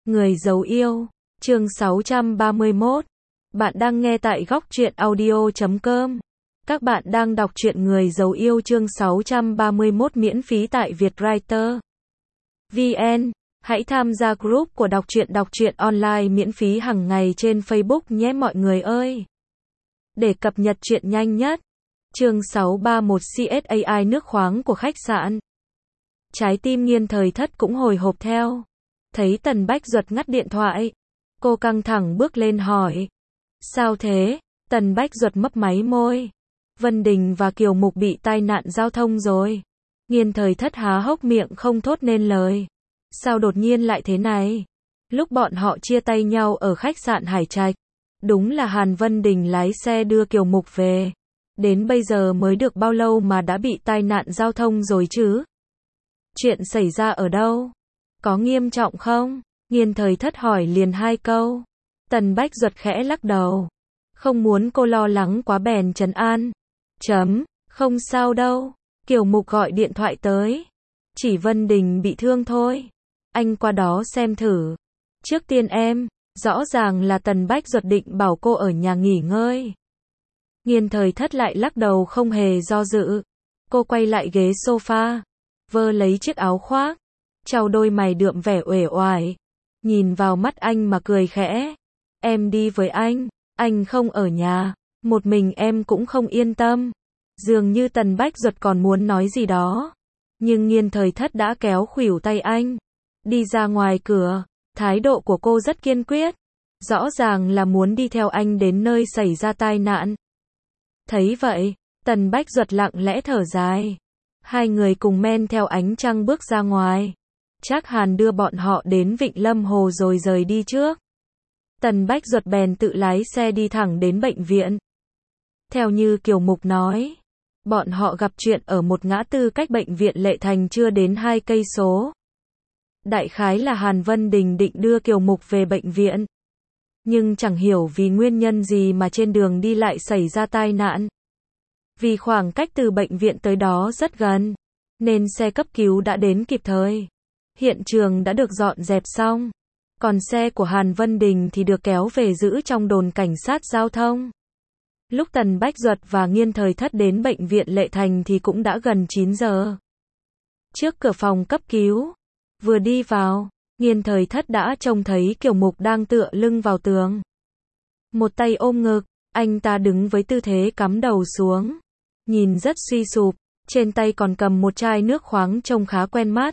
Người giấu yêu, chương 631. Bạn đang nghe tại góc truyện audio.com. Các bạn đang đọc truyện Người giấu yêu chương 631 miễn phí tại Vietwriter VN. Hãy tham gia group của đọc truyện online miễn phí hàng ngày trên Facebook nhé mọi người ơi. Để cập nhật truyện nhanh nhất. Chương 631 CSAI nước khoáng của khách sạn. Trái tim Nghiên Thời Thất cũng hồi hộp theo. Thấy Tần Bách Duật ngắt điện thoại, cô căng thẳng bước lên hỏi. Sao thế? Tần Bách Duật mấp máy môi. Vân Đình và Kiều Mục bị tai nạn giao thông rồi. Nghiên Thời Thất há hốc miệng không thốt nên lời. Sao đột nhiên lại thế này? Lúc bọn họ chia tay nhau ở khách sạn Hải Trạch, đúng là Hàn Vân Đình lái xe đưa Kiều Mục về. Đến bây giờ mới được bao lâu mà đã bị tai nạn giao thông rồi chứ? Chuyện xảy ra ở đâu? Có nghiêm trọng không? Nghiên Thời Thất hỏi liền hai câu. Tần Bách Duật khẽ lắc đầu. Không muốn cô lo lắng quá bèn trấn an. Không sao đâu. Kiều Mục gọi điện thoại tới. Chỉ Vân Đình bị thương thôi. Anh qua đó xem thử. Trước tiên em, rõ ràng là Tần Bách Duật định bảo cô ở nhà nghỉ ngơi. Nghiên Thời Thất lại lắc đầu không hề do dự. Cô quay lại ghế sofa, vơ lấy chiếc áo khoác, chau đôi mày đượm vẻ uể oải, nhìn vào mắt anh mà cười khẽ. Em đi với anh không ở nhà, một mình em cũng không yên tâm. Dường như Tần Bách Duật còn muốn nói gì đó, nhưng Nghiên Thời Thất đã kéo khuỷu tay anh, đi ra ngoài cửa. Thái độ của cô rất kiên quyết, rõ ràng là muốn đi theo anh đến nơi xảy ra tai nạn. Thấy vậy, Tần Bách Duật lặng lẽ thở dài. Hai người cùng men theo ánh trăng bước ra ngoài. Trác Hàn đưa bọn họ đến Vịnh Lâm Hồ rồi rời đi trước. Tần Bách Duật bèn tự lái xe đi thẳng đến bệnh viện. Theo như Kiều Mục nói, bọn họ gặp chuyện ở một ngã tư cách bệnh viện Lệ Thành chưa đến 2 cây số. Đại khái là Hàn Vân Đình định đưa Kiều Mục về bệnh viện, nhưng chẳng hiểu vì nguyên nhân gì mà trên đường đi lại xảy ra tai nạn. Vì khoảng cách từ bệnh viện tới đó rất gần, nên xe cấp cứu đã đến kịp thời. Hiện trường đã được dọn dẹp xong, còn xe của Hàn Vân Đình thì được kéo về giữ trong đồn cảnh sát giao thông. Lúc Tần Bách Duật và Nghiên Thời Thất đến bệnh viện Lệ Thành thì cũng đã gần 9 giờ. Trước cửa phòng cấp cứu, vừa đi vào, Nghiên Thời Thất đã trông thấy Kiều Mục đang tựa lưng vào tường. Một tay ôm ngực, anh ta đứng với tư thế cắm đầu xuống, nhìn rất suy sụp, trên tay còn cầm một chai nước khoáng trông khá quen mắt.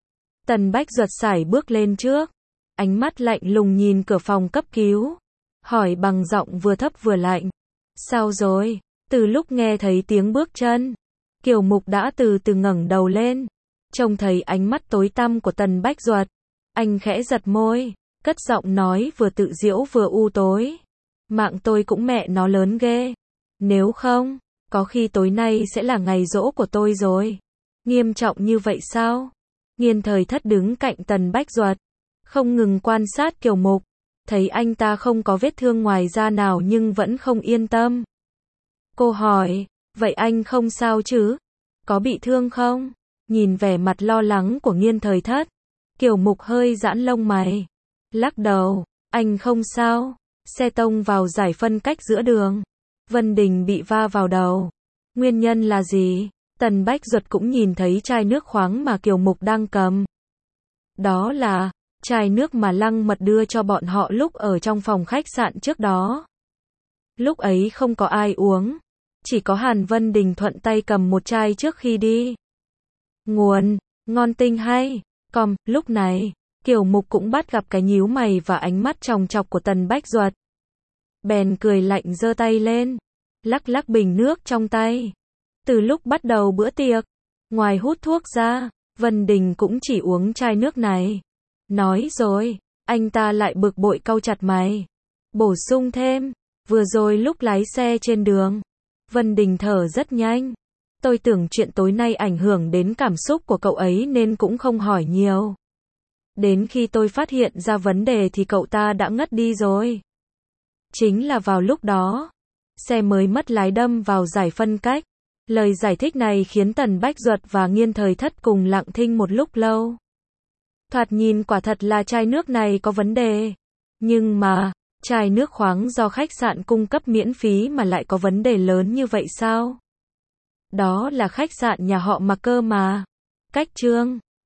Tần Bách Duật sải bước lên trước, ánh mắt lạnh lùng nhìn cửa phòng cấp cứu, hỏi bằng giọng vừa thấp vừa lạnh. Sao rồi? Từ lúc nghe thấy tiếng bước chân, Kiều Mục đã từ từ ngẩng đầu lên, trông thấy ánh mắt tối tăm của Tần Bách Duật. Anh khẽ giật môi, cất giọng nói vừa tự giễu vừa u tối. Mạng tôi cũng mẹ nó lớn ghê. Nếu không, có khi tối nay sẽ là ngày giỗ của tôi rồi. Nghiêm trọng như vậy sao? Nghiên Thời Thất đứng cạnh Tần Bách Duật, không ngừng quan sát Kiều Mục, thấy anh ta không có vết thương ngoài da nào nhưng vẫn không yên tâm. Cô hỏi, vậy anh không sao chứ? Có bị thương không? Nhìn vẻ mặt lo lắng của Nghiên Thời Thất, Kiều Mục hơi giãn lông mày, lắc đầu, anh không sao. Xe tông vào giải phân cách giữa đường, Vân Đình bị va vào đầu. Nguyên nhân là gì? Tần Bách Duật cũng nhìn thấy chai nước khoáng mà Kiều Mục đang cầm. Đó là chai nước mà Lăng Mật đưa cho bọn họ lúc ở trong phòng khách sạn trước đó. Lúc ấy không có ai uống, chỉ có Hàn Vân Đình thuận tay cầm một chai trước khi đi. Nguồn, ngon tinh hay. Lúc này, Kiều Mục cũng bắt gặp cái nhíu mày và ánh mắt chòng chọc của Tần Bách Duật. Bèn cười lạnh giơ tay lên, lắc lắc bình nước trong tay. Từ lúc bắt đầu bữa tiệc, ngoài hút thuốc ra, Vân Đình cũng chỉ uống chai nước này. Nói rồi, anh ta lại bực bội cau chặt mày. Bổ sung thêm, vừa rồi lúc lái xe trên đường, Vân Đình thở rất nhanh. Tôi tưởng chuyện tối nay ảnh hưởng đến cảm xúc của cậu ấy nên cũng không hỏi nhiều. Đến khi tôi phát hiện ra vấn đề thì cậu ta đã ngất đi rồi. Chính là vào lúc đó, xe mới mất lái đâm vào giải phân cách. Lời giải thích này khiến Tần Bách Duật và Nghiên Thời Thất cùng lặng thinh một lúc lâu. Thoạt nhìn quả thật là chai nước này có vấn đề. Nhưng mà, chai nước khoáng do khách sạn cung cấp miễn phí mà lại có vấn đề lớn như vậy sao? Đó là khách sạn nhà họ Mạc cơ mà. Cách Trương